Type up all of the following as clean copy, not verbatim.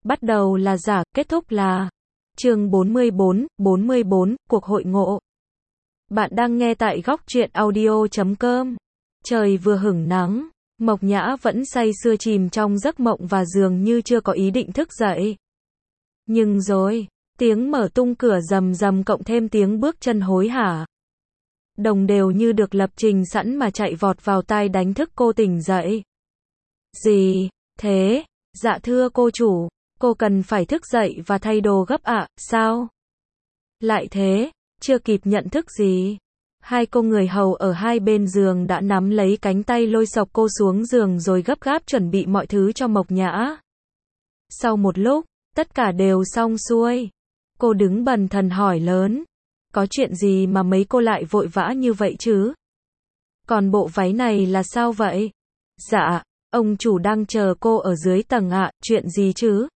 Bắt đầu là giả, kết thúc là chương 44, cuộc hội ngộ. Bạn đang nghe tại góc truyện audio.com. Trời vừa hửng nắng, Mộc Nhã vẫn say sưa chìm trong giấc mộng và dường như chưa có ý định thức dậy. Nhưng rồi, tiếng mở tung cửa rầm rầm cộng thêm tiếng bước chân hối hả. Đồng đều như được lập trình sẵn mà chạy vọt vào tai đánh thức cô tỉnh dậy. Gì thế? Dạ thưa cô chủ, cô cần phải thức dậy và thay đồ gấp ạ, sao? Lại thế, chưa kịp nhận thức gì. Hai cô người hầu ở hai bên giường đã nắm lấy cánh tay lôi xộc cô xuống giường rồi gấp gáp chuẩn bị mọi thứ cho Mộc Nhã. Sau một lúc, tất cả đều xong xuôi. Cô đứng bần thần hỏi lớn. Có chuyện gì mà mấy cô lại vội vã như vậy chứ? Còn bộ váy này là sao vậy? Dạ, ông chủ đang chờ cô ở dưới tầng ạ, chuyện gì chứ?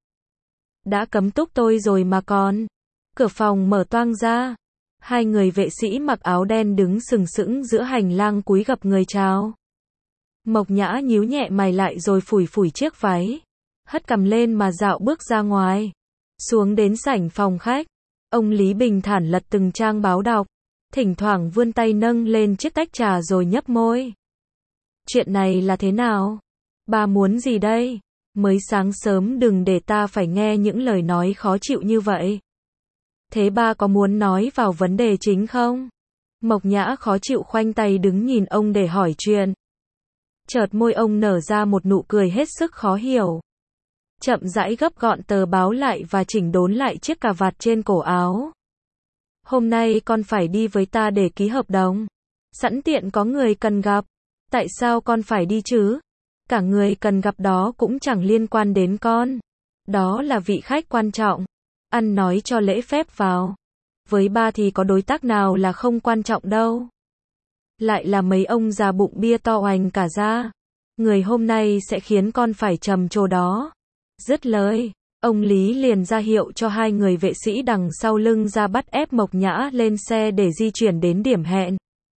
Đã cấm túc tôi rồi mà còn. Cửa phòng mở toang ra. Hai người vệ sĩ mặc áo đen đứng sừng sững giữa hành lang cúi gập người chào. Mộc Nhã nhíu nhẹ mày lại rồi phủi phủi chiếc váy. Hất cằm lên mà dạo bước ra ngoài. Xuống đến sảnh phòng khách. Ông Lý bình thản lật từng trang báo đọc. Thỉnh thoảng vươn tay nâng lên chiếc tách trà rồi nhấp môi. Chuyện này là thế nào? Bà muốn gì đây? Mới sáng sớm đừng để ta phải nghe những lời nói khó chịu như vậy. Thế ba có muốn nói vào vấn đề chính không? Mộc Nhã khó chịu khoanh tay đứng nhìn ông để hỏi chuyện. Chợt môi ông nở ra một nụ cười hết sức khó hiểu. Chậm rãi gấp gọn tờ báo lại và chỉnh đốn lại chiếc cà vạt trên cổ áo. Hôm nay con phải đi với ta để ký hợp đồng. Sẵn tiện có người cần gặp. Tại sao con phải đi chứ? Cả người cần gặp đó cũng chẳng liên quan đến con. Đó là vị khách quan trọng. Ăn nói cho lễ phép vào. Với ba thì có đối tác nào là không quan trọng đâu. Lại là mấy ông già bụng bia to oành cả ra. Người hôm nay sẽ khiến con phải trầm trồ đó. Dứt lời, ông Lý liền ra hiệu cho hai người vệ sĩ đằng sau lưng ra bắt ép Mộc Nhã lên xe để di chuyển đến điểm hẹn.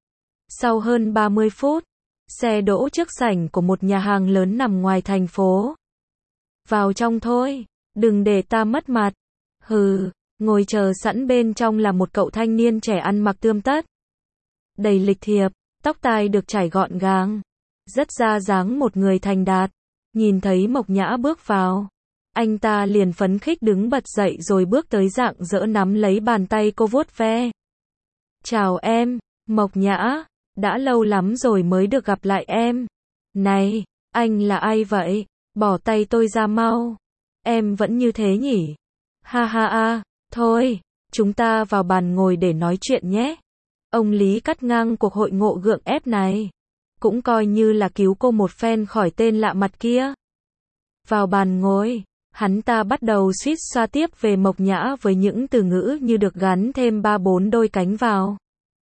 Sau hơn 30 phút, xe đỗ trước sảnh của một nhà hàng lớn nằm ngoài thành phố. Vào trong thôi, đừng để ta mất mặt. Hừ, ngồi chờ sẵn bên trong là một cậu thanh niên trẻ ăn mặc tươm tất. Đầy lịch thiệp, tóc tai được chải gọn gàng. Rất ra dáng một người thành đạt. Nhìn thấy Mộc Nhã bước vào. Anh ta liền phấn khích đứng bật dậy rồi bước tới rạng rỡ nắm lấy bàn tay cô vuốt ve. Chào em, Mộc Nhã. Đã lâu lắm rồi mới được gặp lại em. Này, anh là ai vậy? Bỏ tay tôi ra mau. Em vẫn như thế nhỉ? Ha ha ha, thôi, chúng ta vào bàn ngồi để nói chuyện nhé. Ông Lý cắt ngang cuộc hội ngộ gượng ép này. Cũng coi như là cứu cô một phen khỏi tên lạ mặt kia. Vào bàn ngồi, hắn ta bắt đầu suýt xoa tiếp về Mộc Nhã với những từ ngữ như được gắn thêm 3-4 đôi cánh vào.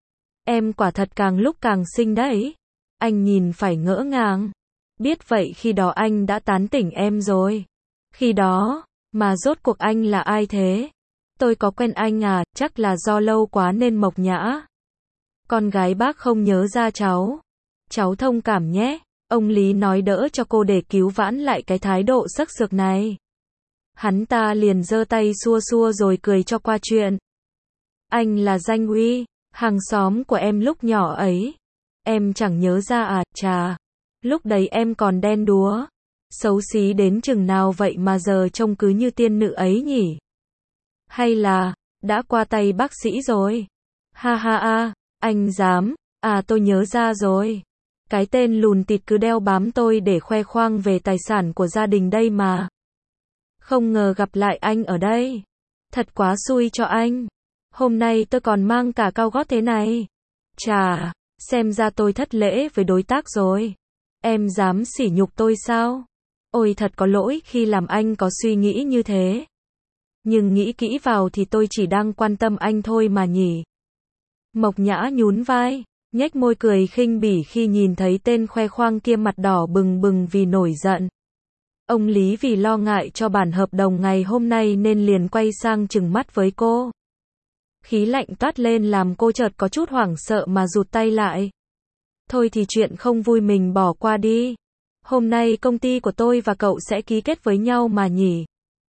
Em quả thật càng lúc càng xinh đấy. Anh nhìn phải ngỡ ngàng. Biết vậy khi đó anh đã tán tỉnh em rồi. Khi đó, mà rốt cuộc anh là ai thế? Tôi có quen anh à, chắc là do lâu quá nên Mộc Nhã. Con gái bác không nhớ ra cháu. Cháu thông cảm nhé. Ông Lý nói đỡ cho cô để cứu vãn lại cái thái độ sắc sược này. Hắn ta liền giơ tay xua xua rồi cười cho qua chuyện. Anh là Danh Uy, hàng xóm của em lúc nhỏ ấy. Em chẳng nhớ ra à, chà. Lúc đấy em còn đen đúa. Xấu xí đến chừng nào vậy mà giờ trông cứ như tiên nữ ấy nhỉ? Hay là, đã qua tay bác sĩ rồi? Ha ha ha, anh dám, à tôi nhớ ra rồi. Cái tên lùn tịt cứ đeo bám tôi để khoe khoang về tài sản của gia đình đây mà. Không ngờ gặp lại anh ở đây. Thật quá xui cho anh. Hôm nay tôi còn mang cả cao gót thế này. Chà, xem ra tôi thất lễ với đối tác rồi. Em dám sỉ nhục tôi sao? Ôi thật có lỗi khi làm anh có suy nghĩ như thế. Nhưng nghĩ kỹ vào thì tôi chỉ đang quan tâm anh thôi mà nhỉ. Mộc Nhã nhún vai, nhếch môi cười khinh bỉ khi nhìn thấy tên khoe khoang kia mặt đỏ bừng bừng vì nổi giận. Ông Lý vì lo ngại cho bản hợp đồng ngày hôm nay nên liền quay sang trừng mắt với cô. Khí lạnh toát lên làm cô chợt có chút hoảng sợ mà rụt tay lại. Thôi thì chuyện không vui mình bỏ qua đi. Hôm nay công ty của tôi và cậu sẽ ký kết với nhau mà nhỉ.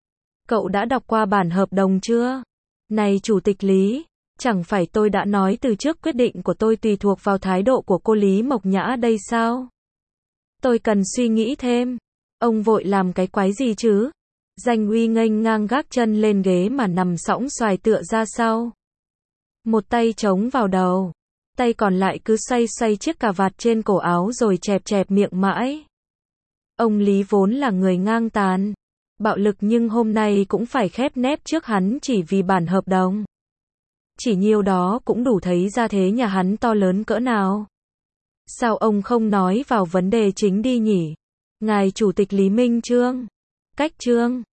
Cậu đã đọc qua bản hợp đồng chưa? Này Chủ tịch Lý, chẳng phải tôi đã nói từ trước quyết định của tôi tùy thuộc vào thái độ của cô Lý Mộc Nhã đây sao? Tôi cần suy nghĩ thêm. Ông vội làm cái quái gì chứ? Danh Uy nghênh ngang gác chân lên ghế mà nằm sõng xoài tựa ra sau. Một tay chống vào đầu, tay còn lại cứ xoay xoay chiếc cà vạt trên cổ áo rồi chẹp chẹp miệng mãi. Ông Lý vốn là người ngang tàn, bạo lực nhưng hôm nay cũng phải khép nép trước hắn chỉ vì bản hợp đồng. Chỉ nhiêu đó cũng đủ thấy ra thế nhà hắn to lớn cỡ nào. Sao ông không nói vào vấn đề chính đi nhỉ? Ngài Chủ tịch Lý Minh Chương. Cách chương